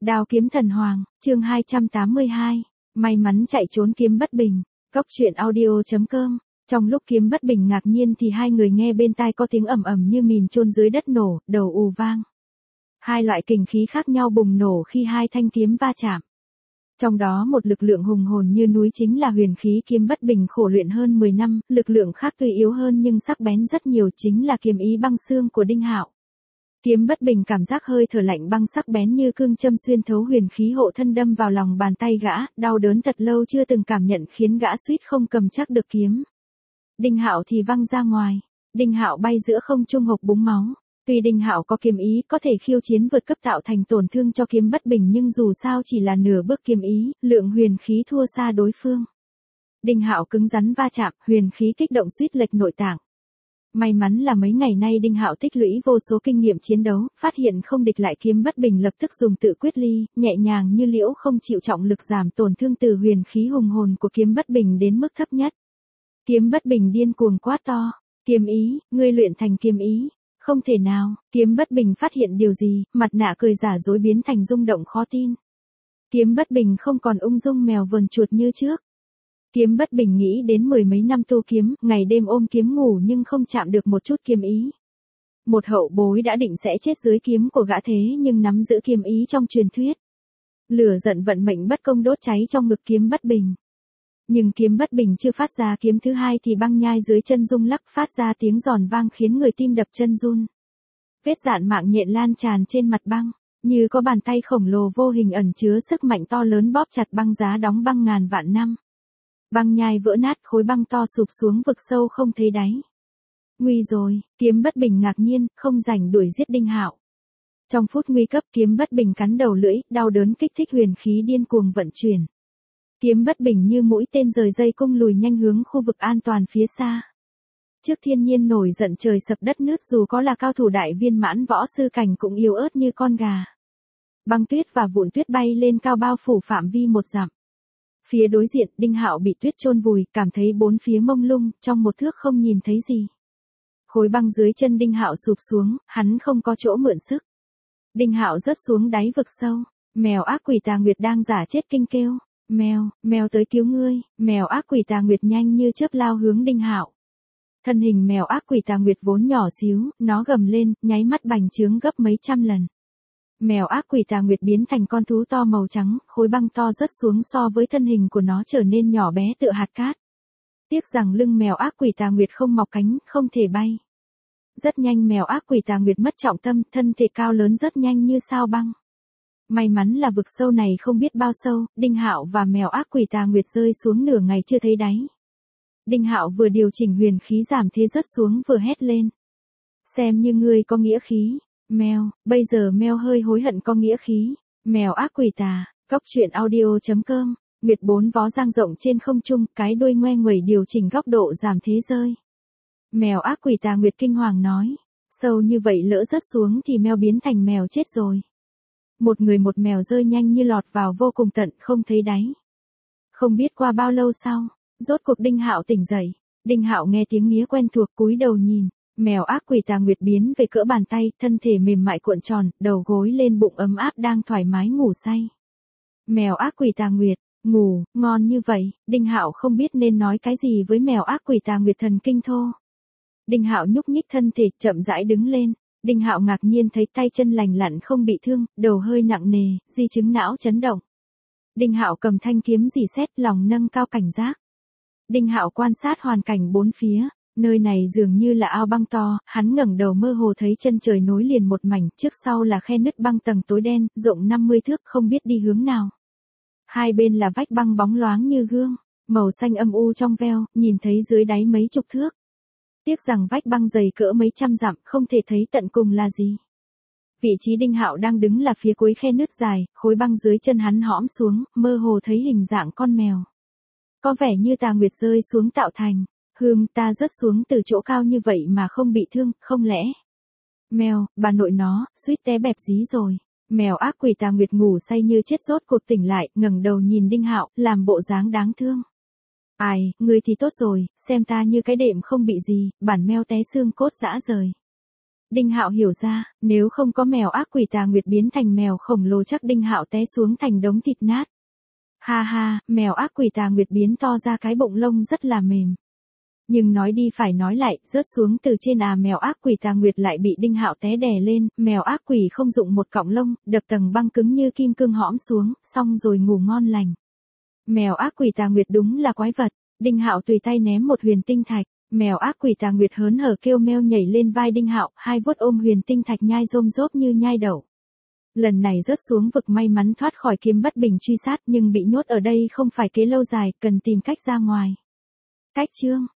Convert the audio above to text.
Đao kiếm thần hoàng, chương 282. May mắn chạy trốn Kiếm Bất Bình. Cốc truyện audio.com. Trong lúc Kiếm Bất Bình ngạc nhiên thì hai người nghe bên tai có tiếng ầm ầm như mìn chôn dưới đất nổ, đầu ù vang. Hai loại kình khí khác nhau bùng nổ khi hai thanh kiếm va chạm. Trong đó một lực lượng hùng hồn như núi chính là huyền khí Kiếm Bất Bình khổ luyện hơn 10 năm, lực lượng khác tuy yếu hơn nhưng sắc bén rất nhiều chính là kiếm ý băng xương của Đinh Hạo. Kiếm Bất Bình cảm giác hơi thở lạnh băng sắc bén như cương châm xuyên thấu huyền khí hộ thân đâm vào lòng bàn tay gã, đau đớn thật lâu chưa từng cảm nhận khiến gã suýt không cầm chắc được kiếm. Đinh Hạo thì văng ra ngoài. Đinh Hạo bay giữa không trung hộc búng máu. Tuy Đinh Hạo có kiếm ý có thể khiêu chiến vượt cấp tạo thành tổn thương cho Kiếm Bất Bình nhưng dù sao chỉ là nửa bước kiếm ý, lượng huyền khí thua xa đối phương. Đinh Hạo cứng rắn va chạm, huyền khí kích động suýt lệch nội tạng. May mắn là mấy ngày nay Đinh Hạo tích lũy vô số kinh nghiệm chiến đấu, phát hiện không địch lại Kiếm Bất Bình lập tức dùng tự quyết ly, nhẹ nhàng như liễu không chịu trọng lực giảm tổn thương từ huyền khí hùng hồn của Kiếm Bất Bình đến mức thấp nhất. Kiếm Bất Bình điên cuồng quát to, kiếm ý, ngươi luyện thành kiếm ý. Không thể nào, Kiếm Bất Bình phát hiện điều gì, mặt nạ cười giả dối biến thành rung động khó tin. Kiếm Bất Bình không còn ung dung mèo vờn chuột như trước. Kiếm Bất Bình nghĩ đến mười mấy năm tu kiếm, ngày đêm ôm kiếm ngủ nhưng không chạm được một chút kiếm ý. Một hậu bối đã định sẽ chết dưới kiếm của gã thế nhưng nắm giữ kiếm ý trong truyền thuyết. Lửa giận vận mệnh bất công đốt cháy trong ngực Kiếm Bất Bình. Nhưng Kiếm Bất Bình chưa phát ra kiếm thứ hai thì băng nhai dưới chân rung lắc phát ra tiếng giòn vang khiến người tim đập chân run. Vết dạn mạng nhện lan tràn trên mặt băng, như có bàn tay khổng lồ vô hình ẩn chứa sức mạnh to lớn bóp chặt băng giá đóng băng ngàn vạn năm. Băng nhai vỡ nát, khối băng to sụp xuống vực sâu không thấy đáy. Nguy rồi, Kiếm Bất Bình ngạc nhiên, không rảnh đuổi giết Đinh Hạo. Trong phút nguy cấp Kiếm Bất Bình cắn đầu lưỡi, đau đớn kích thích huyền khí điên cuồng vận chuyển. Kiếm Bất Bình như mũi tên rời dây cung lùi nhanh hướng khu vực an toàn phía xa. Trước thiên nhiên nổi giận trời sập đất nứt dù có là cao thủ đại viên mãn võ sư cảnh cũng yếu ớt như con gà. Băng tuyết và vụn tuyết bay lên cao bao phủ phạm vi 1 dặm. Phía đối diện, Đinh Hạo bị tuyết chôn vùi, cảm thấy bốn phía mông lung, trong 1 thước không nhìn thấy gì. Khối băng dưới chân Đinh Hạo sụp xuống, hắn không có chỗ mượn sức. Đinh Hạo rớt xuống đáy vực sâu, mèo ác quỷ Tà Nguyệt đang giả chết kinh kêu, "Mèo, mèo tới cứu ngươi." Mèo ác quỷ Tà Nguyệt nhanh như chớp lao hướng Đinh Hạo. Thân hình mèo ác quỷ Tà Nguyệt vốn nhỏ xíu, nó gầm lên, nháy mắt bành trướng gấp mấy trăm lần. Mèo ác quỷ Tà Nguyệt biến thành con thú to màu trắng, khối băng to rớt xuống so với thân hình của nó trở nên nhỏ bé tựa hạt cát. Tiếc rằng lưng mèo ác quỷ Tà Nguyệt không mọc cánh, không thể bay. Rất nhanh mèo ác quỷ Tà Nguyệt mất trọng tâm, thân thể cao lớn rất nhanh như sao băng. May mắn là vực sâu này không biết bao sâu, Đinh Hạo và mèo ác quỷ Tà Nguyệt rơi xuống nửa ngày chưa thấy đáy. Đinh Hạo vừa điều chỉnh huyền khí giảm thế rớt xuống vừa hét lên. "Xem như ngươi có nghĩa khí." Mèo, bây giờ mèo hơi hối hận có nghĩa khí. Mèo ác quỷ tà, cốc truyện audio.com. Nguyệt 4 vó dang rộng trên không trung, cái đuôi ngoe nguẩy điều chỉnh góc độ giảm thế rơi. Mèo ác quỷ Tà Nguyệt kinh hoàng nói, sâu như vậy lỡ rớt xuống thì mèo biến thành mèo chết rồi. Một người một mèo rơi nhanh như lọt vào vô cùng tận, không thấy đáy. Không biết qua bao lâu sau, rốt cuộc Đinh Hạo tỉnh dậy. Đinh Hạo nghe tiếng nghía quen thuộc cúi đầu nhìn. Mèo ác quỷ Tà Nguyệt biến về cỡ bàn tay, thân thể mềm mại cuộn tròn, đầu gối lên bụng ấm áp đang thoải mái ngủ say. Mèo ác quỷ Tà Nguyệt, ngủ, ngon như vậy, Đinh Hạo không biết nên nói cái gì với mèo ác quỷ Tà Nguyệt thần kinh thô. Đinh Hạo nhúc nhích thân thể, chậm rãi đứng lên. Đinh Hạo ngạc nhiên thấy tay chân lành lặn không bị thương, đầu hơi nặng nề, di chứng não chấn động. Đinh Hạo cầm thanh kiếm rỉ sét, lòng nâng cao cảnh giác. Đinh Hạo quan sát hoàn cảnh bốn phía. Nơi này dường như là ao băng to, hắn ngẩng đầu mơ hồ thấy chân trời nối liền một mảnh, trước sau là khe nứt băng tầng tối đen, rộng 50 thước không biết đi hướng nào. Hai bên là vách băng bóng loáng như gương, màu xanh âm u trong veo, nhìn thấy dưới đáy mấy chục thước. Tiếc rằng vách băng dày cỡ mấy trăm dặm, không thể thấy tận cùng là gì. Vị trí Đinh Hạo đang đứng là phía cuối khe nứt dài, khối băng dưới chân hắn hõm xuống, mơ hồ thấy hình dạng con mèo. Có vẻ như Tà Nguyệt rơi xuống tạo thành. Ta rớt xuống từ chỗ cao như vậy mà không bị thương, không lẽ? Mèo, bà nội nó, suýt té bẹp dí rồi. Mèo ác quỷ Tà Nguyệt ngủ say như chết rốt cuộc tỉnh lại, ngẩng đầu nhìn Đinh Hạo, làm bộ dáng đáng thương. Ai, ngươi thì tốt rồi, xem ta như cái đệm không bị gì, bản mèo té xương cốt rã rời. Đinh Hạo hiểu ra, nếu không có mèo ác quỷ tà nguyệt biến thành mèo khổng lồ chắc Đinh Hạo té xuống thành đống thịt nát. Ha ha, mèo ác quỷ tà nguyệt biến to ra cái bụng lông rất là mềm. Nhưng nói đi phải nói lại, rớt xuống từ trên mèo ác quỷ tà nguyệt lại bị Đinh Hạo té đè lên, mèo ác quỷ không dụng một cọng lông, đập tầng băng cứng như kim cương hõm xuống, xong rồi ngủ ngon lành. Mèo ác quỷ tà nguyệt đúng là quái vật, Đinh Hạo tùy tay ném một huyền tinh thạch, mèo ác quỷ tà nguyệt hớn hở kêu meo nhảy lên vai Đinh Hạo, hai vuốt ôm huyền tinh thạch nhai rôm rốp như nhai đậu. Lần này rớt xuống vực may mắn thoát khỏi kiếm bất bình truy sát nhưng bị nhốt ở đây không phải kế lâu dài, cần tìm cách ra ngoài. Cách chương